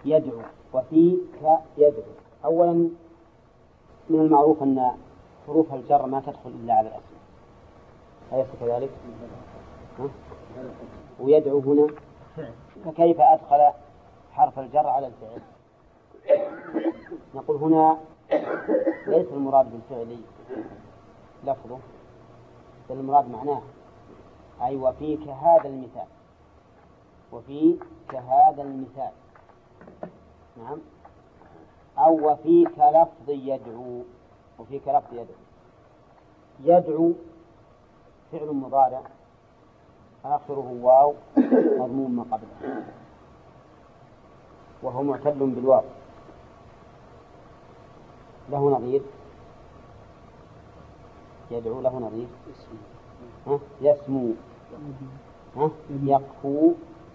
يدعو وفيك يدعو. أولا من المعروف أن حروف الجر ما تدخل إلا على الاسم، أليس كذلك؟ ويدعو هنا فكيف أدخل حرف الجر على الفعل؟ نقول هنا ليس المراد بالفعل لفظه، بل المراد معناه، أي وفيك هذا المثال، وفيك هذا المثال، نعم، أو وفيك لفظ يدعو، وفيك لفظ يدعو. يدعو فعل مضارع آخره واو مضموم ما قبله، وهو معتل بالواو. له نظير، يدعو له نظير، يسمو، يقفو،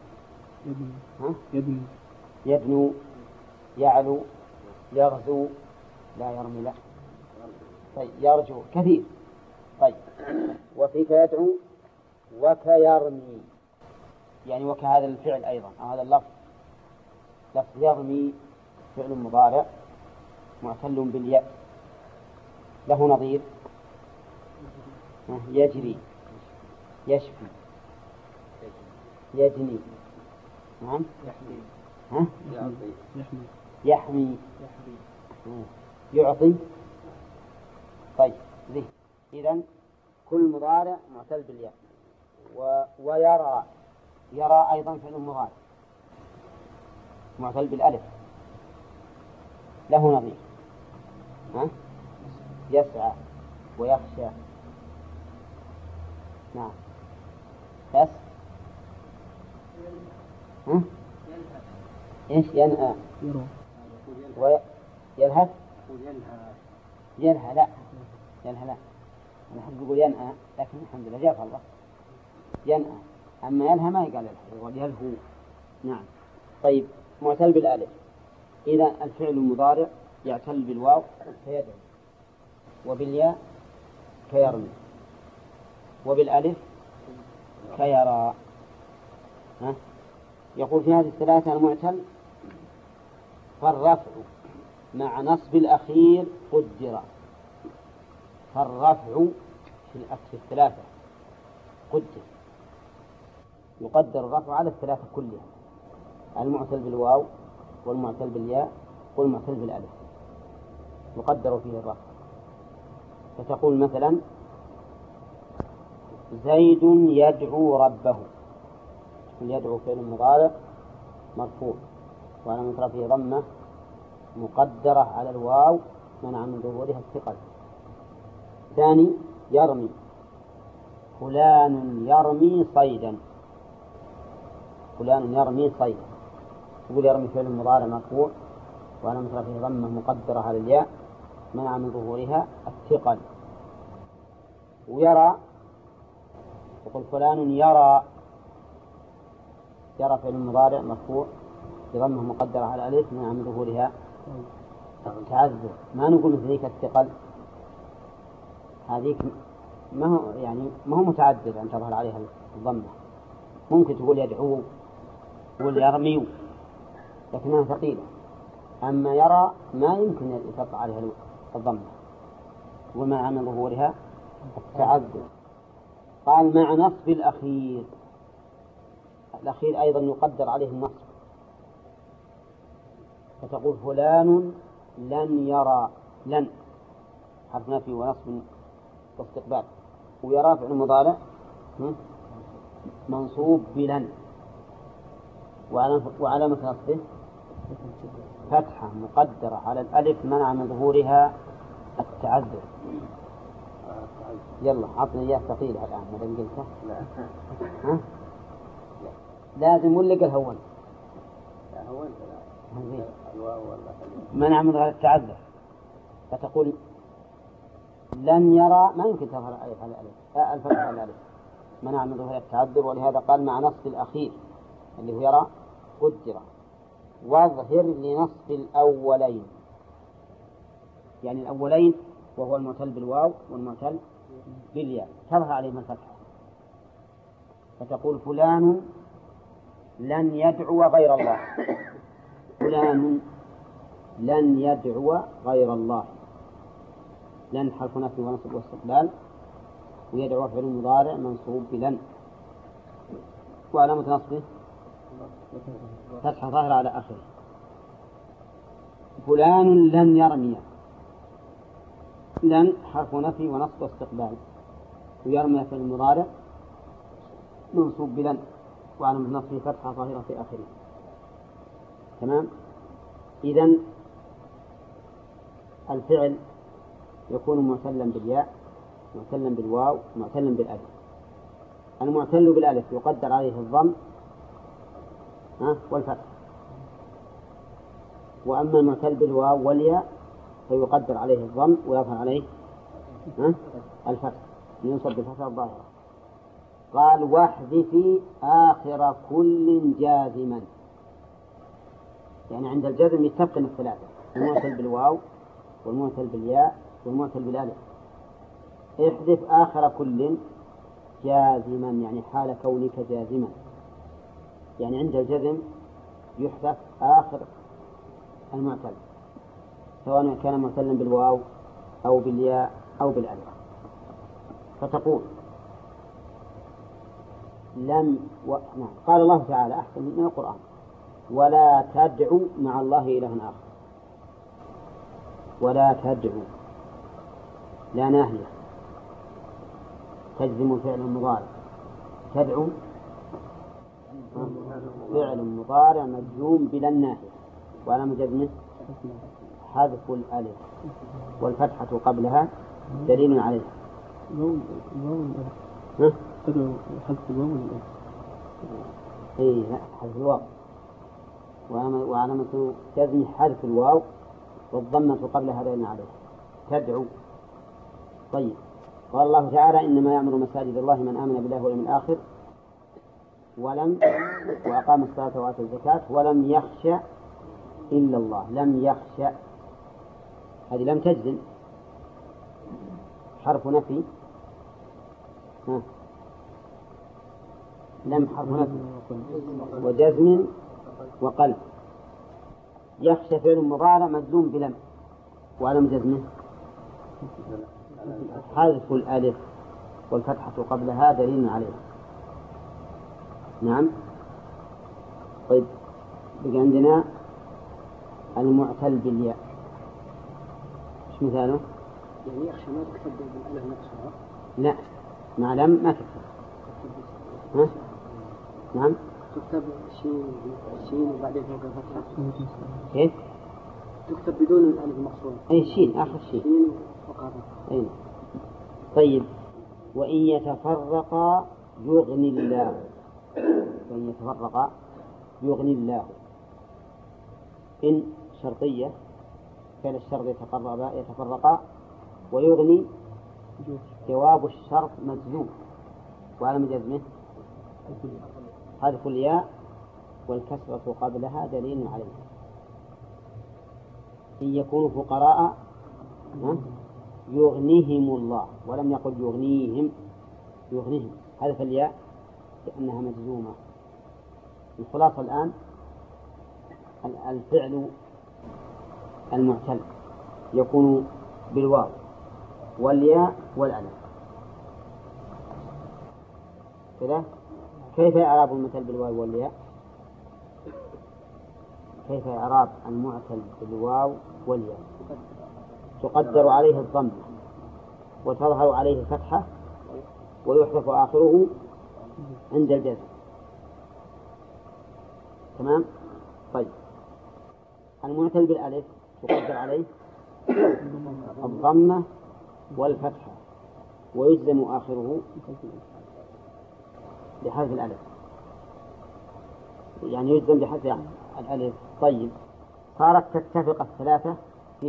يدنو، يعلو، يغزو، لا يرمي، لا، طيب يرجو، كثير. طيب وفيك يدعو وكيرمي، يعني وكهذا الفعل أيضا أو هذا اللفظ، لفظ يرمي فعل مضارع معتل بالياء، له نظير، يجري، يشفي، يجني، نعم، يحمي، يعطي. طيب ذي إذن كل مضارع معتل بالياء. ويرى، يرى أيضا فعل مضارع معتل بالألف، له نظير، يسعى ويخشى، نعم، بس إيش ينأى ويلهث، يلهى، لا، يلهى لا، أنا أحب أقول ينأى، لكن الحمد لله جاء الله ينأى، أما يلهى ما يقال يلهى، يلهو، نعم. طيب معتل بالألف، إذا الفعل المضارع يعتل بالواو كيدعو، وبالياء كيرمي، وبالألف كيرى. يقول في هذه الثلاثة المعتل فالرفع مع نصب الأخير قدر، فالرفع في الثلاثة قدر، يقدر الرفع على الثلاثة كلها، المعتل بالواو والمعتل بالياء والمعتل بالألف، يقدر فيه الرفع. فتقول مثلا زيد يدعو ربه، يدعو فعل مضارع مرفوع وعلامة رفعه ضمة مقدرة على الواو منع من ظهورها الثقل. ثاني يرمي، فلان يرمي صيدا، فلان يرمي صيدا، يقول يرمي فعل مضارع مرفوع وعلامة رفعه ضمة مقدرة على الياء منع من ظهورها الثقل. ويرى، يقول فلان يرى، يرى فعل مضارع مرفوع بضمه مقدرة على الألف منع من ظهورها التعذر. ما نقول مثل ذيك الثقل، هذيك ما هو يعني ما هو متعذر أن تظهر عليها الضمة، ممكن تقول يدعو واليرمي لكنها ثقيلة. أما يرى ما يمكن يتقع عليها الضمة ومنع من ظهورها التعذر. قال مع نصب الأخير، الأخير أيضا يقدر عليه النصب، فتقول فلان لن يرى، لن حرف نفي ونصب واستقبال، ويرى فعل مضارع منصوب بلن وعلامة نصبه فتحة مقدرة على الألف منع من ظهورها التعذر. يلا عطني إياه ثقيلة الآن ما دام قلته. ها؟ لازم ولا قال هون؟ لا هون منع من ظهور التعذر. فتقول لن يرى ما يمكن تظهر الألف على الألف، الفتحة على الألف منع من ظهور التعذر، ولهذا قال مع نصب الأخير اللي هو يرى قدر. واظهر لنصب الأولين، يعني الأولين وهو المعتل بالواو والمعتل بالياء تظهر عليهما الفتحة، فتقول فلان لن يدعو غير الله، فلان لن يدعو غير الله. لن حرف نفي ونصب واستقبال، ويدعو فعل مضارع منصوب بلن، وعلامة نصبه فتحة ظاهرة على آخره. فلان لن يرمي. لن حرف نفي ونصب واستقبال، ويرمي فعل مضارع منصوب بلن، وعلامة نصبه فتحة ظاهرة في آخره. تمام. إذن الفعل يكون معتلا بالياء، معتلا بالواو، معتلا بالألف. المعتل بالألف يقدر عليه الضم والفتح، وأما المعتل بالواو والياء فيقدر عليه الضم ويظهر عليه الفتح، ينصب بالفتحة الظاهرة. قال واحذفي آخر كل جازما، يعني عند الجزم يتفقن الثلاثة، المعتل بالواو والمعتل بالياء والمعتل بالألف. احذف آخر كل جازما، يعني حال كونك جازما، يعني عند الجزم يحذف آخر المعتل، سواء كان معتلا بالواو أو بالياء أو بالألف. فتقول نعم. قال الله تعالى أحسن من القرآن: ولا تدعوا مع الله إلها آخر. ولا تدعوا، لا ناهية تجزم الفعل المضارع. تدعو فعل مضارع مجزوم بلا الناهية، وعلامة جزمه حذف الألف، والفتحة قبلها دليل عليها. تدعو حذف الواو والألف. لا، حذف الواو، وعلامة جزمه حذف الواو والضمة قبلها دليل عليها. تدعو. طيب، قال الله تعالى: إنما يعمر مساجد الله من آمن بالله واليوم الآخر وأقام الصلاة وآتى الزكاة ولم يخش إلا الله. لم يخش، هذه لم تجزم، حرف نفي. لم حرف نفي وجزم وقلب. يخشى فعل مضارع مجزوم بلم، وعلم جزمه حذف الألف، والفتحة قبلها دليل عليها. نعم. طيب، بقى عندنا المعتل بالياء، ايش مثاله؟ يعني يخشى ما تكتب بالألف نفسها. لا، مع لم ما تكتب. نعم، تكتب شين وبعدين فوق الفتحة. كيف؟ تكتب بدون الألف المقصورة. أي شين، آخر شين. شين فقط. أي. طيب، وإن يتفرقا يغني الله. وإن يتفرقا يغني الله. إن شرطية، فعل الشرط يتفرقا، ويغني جواب الشرط مجزوم، وعلم جزمه حذف الياء والكسرة قبلها دليل عليه. إن يكونوا فقراء يغنيهم الله، ولم يقل يغنيهم. يغنيهم حذف الياء لأنها مجزومة. الخلاصة الآن: الفعل المعتل يكون بالواو والياء والألف. كذا. كيف إعراب المعتل بالواو والياء؟ كيف إعراب المعتل بالواو والياء؟ تقدر عليه الضمة وتظهر عليه الفتحة ويحذف آخره عند الجزم. تمام. طيب، المعتل بالألف تقدر عليه الضمة والفتحة ويجزم آخره بحذف الألف، يعني يجزم بحذف الألف. طيب، صارت تتفق الثلاثة في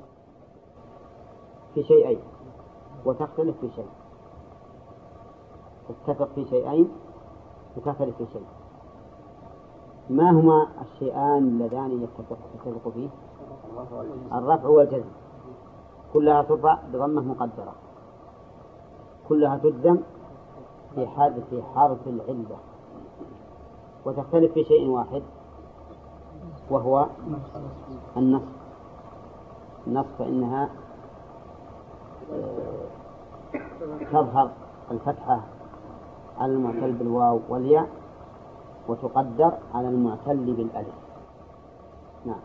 شيئين وتختلف في شيء. تتفق في شيئين وتختلف في شيء. ما هما الشيئان اللذان يتفق فيه؟ الرفع والجزم، كلها ترفع بضمة مقدرة، كلها تجزم في حذف حرف العلة. وتختلف في شيء واحد، وهو النصب. فإنها تظهر الفتحة على المعتل بالواو والياء وتقدر على المعتل بالألف. نعم.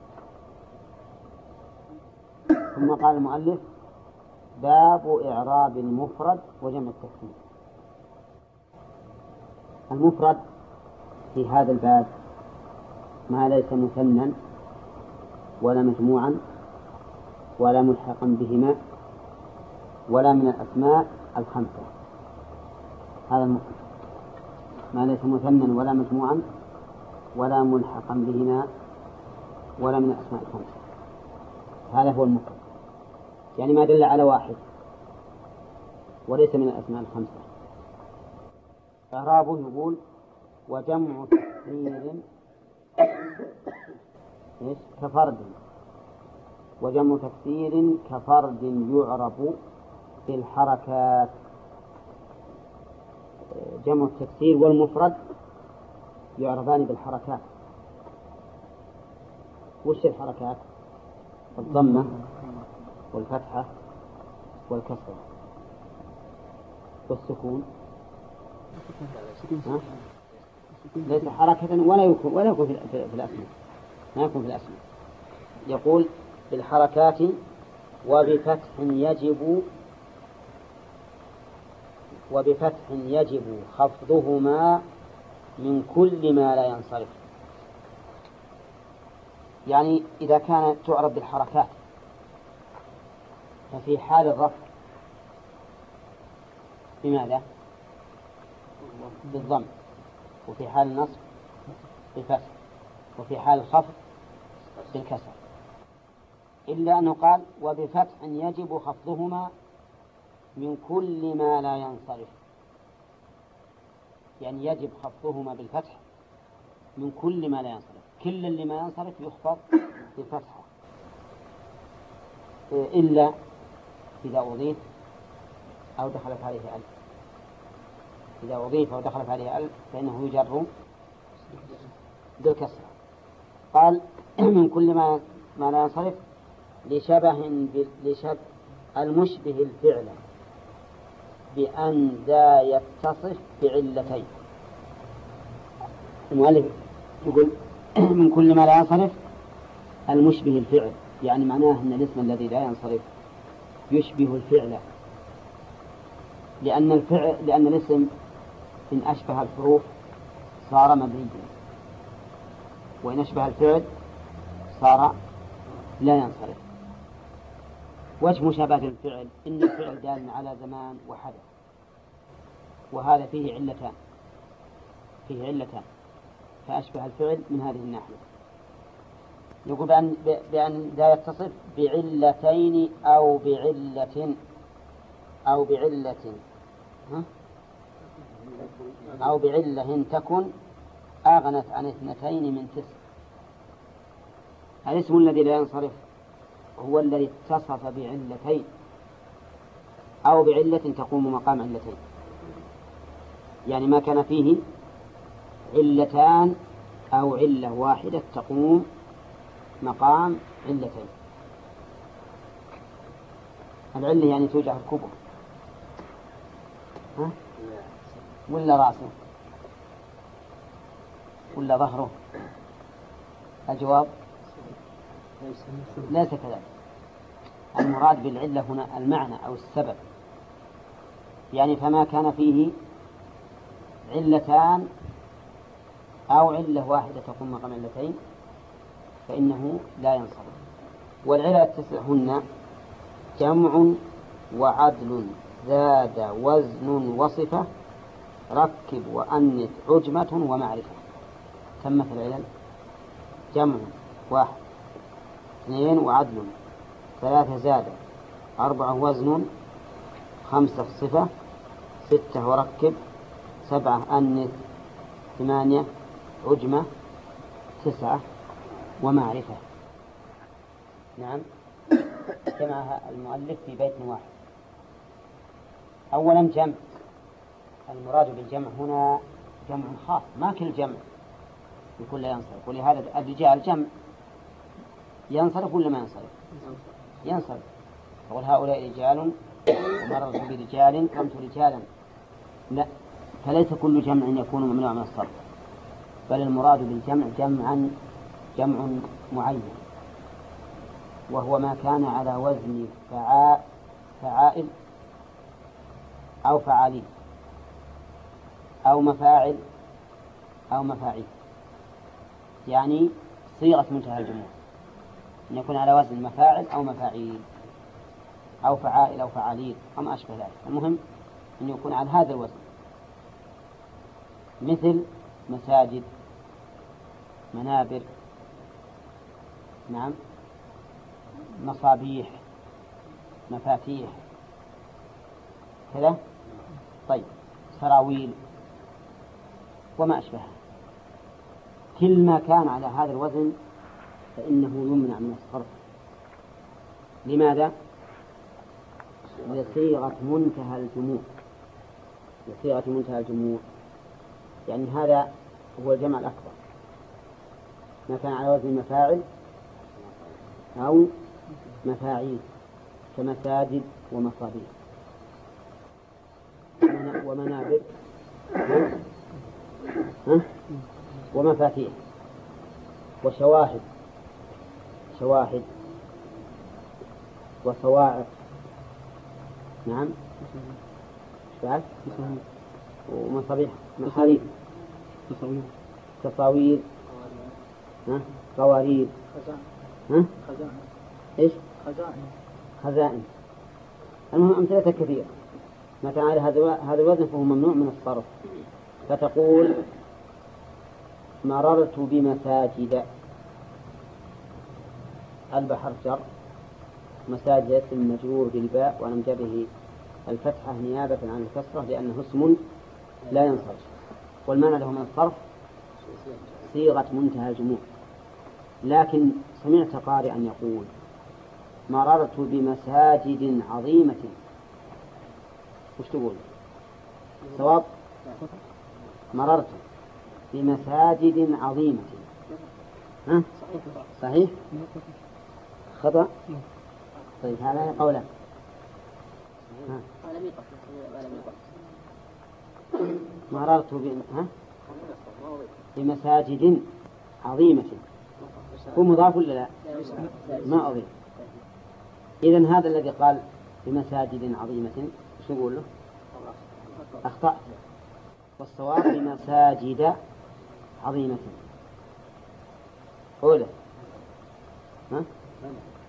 ثم قال المؤلف: باب إعراب المفرد وجمع التكسير. المفرد في هذا الباب ما ليس مثنى ولا مجموعا ولا ملحقا بهما ولا من الأسماء الخمسة. هذا المفرد ما ليس مثنى ولا مجموعا ولا ملحقا بهما ولا من الأسماء الخمسة. هذا هو المفرد، يعني ما دل على واحد وليس من الأسماء الخمسة. إعرابه يقول: وجمع تكسير كفرد، وجمع تكسير كفرد يعرب بالحركات. جمع التكسير والمفرد يعربان بالحركات. وش الحركات؟ الضمة والفتحة والكسرة والسكون. ليس حركة ولا يكون في الأسماء، ما يكون في الأسماء. يقول بالحركات وبفتح يجب خفضهما من كل ما لا ينصرف. يعني إذا كانت تعرب بالحركات ففي حال الرفع بماذا؟ بالضم، وفي حال النصب بالفتح، وفي حال الخفض بالكسر، إلا أنه قال وبفتح يجب خفضهما من كل ما لا ينصرف. يعني يجب خفضهما بالفتح من كل ما لا ينصرف، كل اللي ما ينصرف يخفض بالفتحة، إلا إذا أضيف أو دخلت عليه ألف. إذا أضيف أو دخلت عليه ألف فإنه يجر بالكسرة. قال من كل ما لا ينصرف لشبه المشبه الفعل بأن ذا يتصف بعلتين. المؤلف يقول من كل ما لا ينصرف المشبه الفعل، يعني معناه أن الاسم الذي لا ينصرف يشبه الفعل، لأن الاسم إن أشبه الحروف صار مبنيا، وإن أشبه الفعل صار لا ينصرف. وجه مشابهة الفعل إن الفعل دال على زمان وحدث، وهذا فيه علتان فأشبه الفعل من هذه الناحية. يقول بأن لا يتصف بعلتين أو بعلة تكن أغنت عن 2 من 9. الاسم الذي لا ينصرف هو الذي اتصف بعلتين أو بعلة تقوم مقام علتين، يعني ما كان فيه علتان أو علة واحدة تقوم مقام علتين. العلة يعني توجع الكبر ولا رأسه ولا ظهره؟ الجواب ليس كذلك. المراد بالعلة هنا المعنى أو السبب، يعني فما كان فيه علتان أو علة واحدة تقوم مقام علتين فإنه لا ينصرف. والعلة 9 هن جمع وعدل زاد وزن وصفة ركب وأنث عجمة ومعرفة. تمت العلل: جمع 1، 2 وعدل، 3 زاد، 4 وزن، 5 صفة، 6 وركب، 7 أنث، 8 عجمة، 9 ومعرفة. نعم، جمعها المؤلف في بيت واحد. أولا جمع، المراد بالجمع هنا جمع خاص، ما كل جمع يكون لا ينصرف. ولهذا الرجال جمع، ينصرف ولا ما ينصرف؟ ينصرف. يقول هؤلاء رجال ومررت برجال قمت رجالا، لا، فليس كل جمع يكون ممنوع من الصرف، بل المراد بالجمع جمع معين، وهو ما كان على وزن فعائل أو فعالين أو مفاعل أو مفاعيل، يعني صيغة منتهى الجموع، أن يكون على وزن مفاعل أو مفاعيل أو فعائل أو فعالين أو ما أشبه ذلك. المهم أن يكون على هذا الوزن، مثل مساجد، منابر، نعم، مصابيح، مفاتيح كذا، طيب، سراويل وما أشبهها. كل ما كان على هذا الوزن فإنه يمنع من الصرف. لماذا؟ لصيغة منتهى الجموع، لصيغة منتهى الجموع، يعني هذا هو الجمع الأكبر، ما كان على وزن مفاعل أو مفاعيل كمساجد ومصابيح ومنابر ومفاتيح وشواهد وصواعق، نعم، بعد ومصابيح، محاريب، تصاوير، قوارير، إيش؟ خزائن. المهم أمثلة كثيرة. متى على هذا الوزن فهو ممنوع من الصرف. فتقول مررت بمساجد، البحر جر، مساجد اسم مجرور بالباء وعلى جره الفتحة نيابة عن الكسرة لأنه اسم لا ينصرف، والمعنى له من الصرف صيغة منتهى الجموع. لكن سمعت قارئا يقول مررت بمساجد عظيمة، وش تقول؟ صواب، مررت بمساجد عظيمة، ها؟ صحيح؟ خطأ؟ طيب هذا قولا مررت بمساجد عظيمة، هو مضاف ولا لا؟ ما أضيف. إذن هذا الذي قال بمساجد عظيمة شو نقول له؟ أخطأ، والصواب بمساجد عظيمة. أولا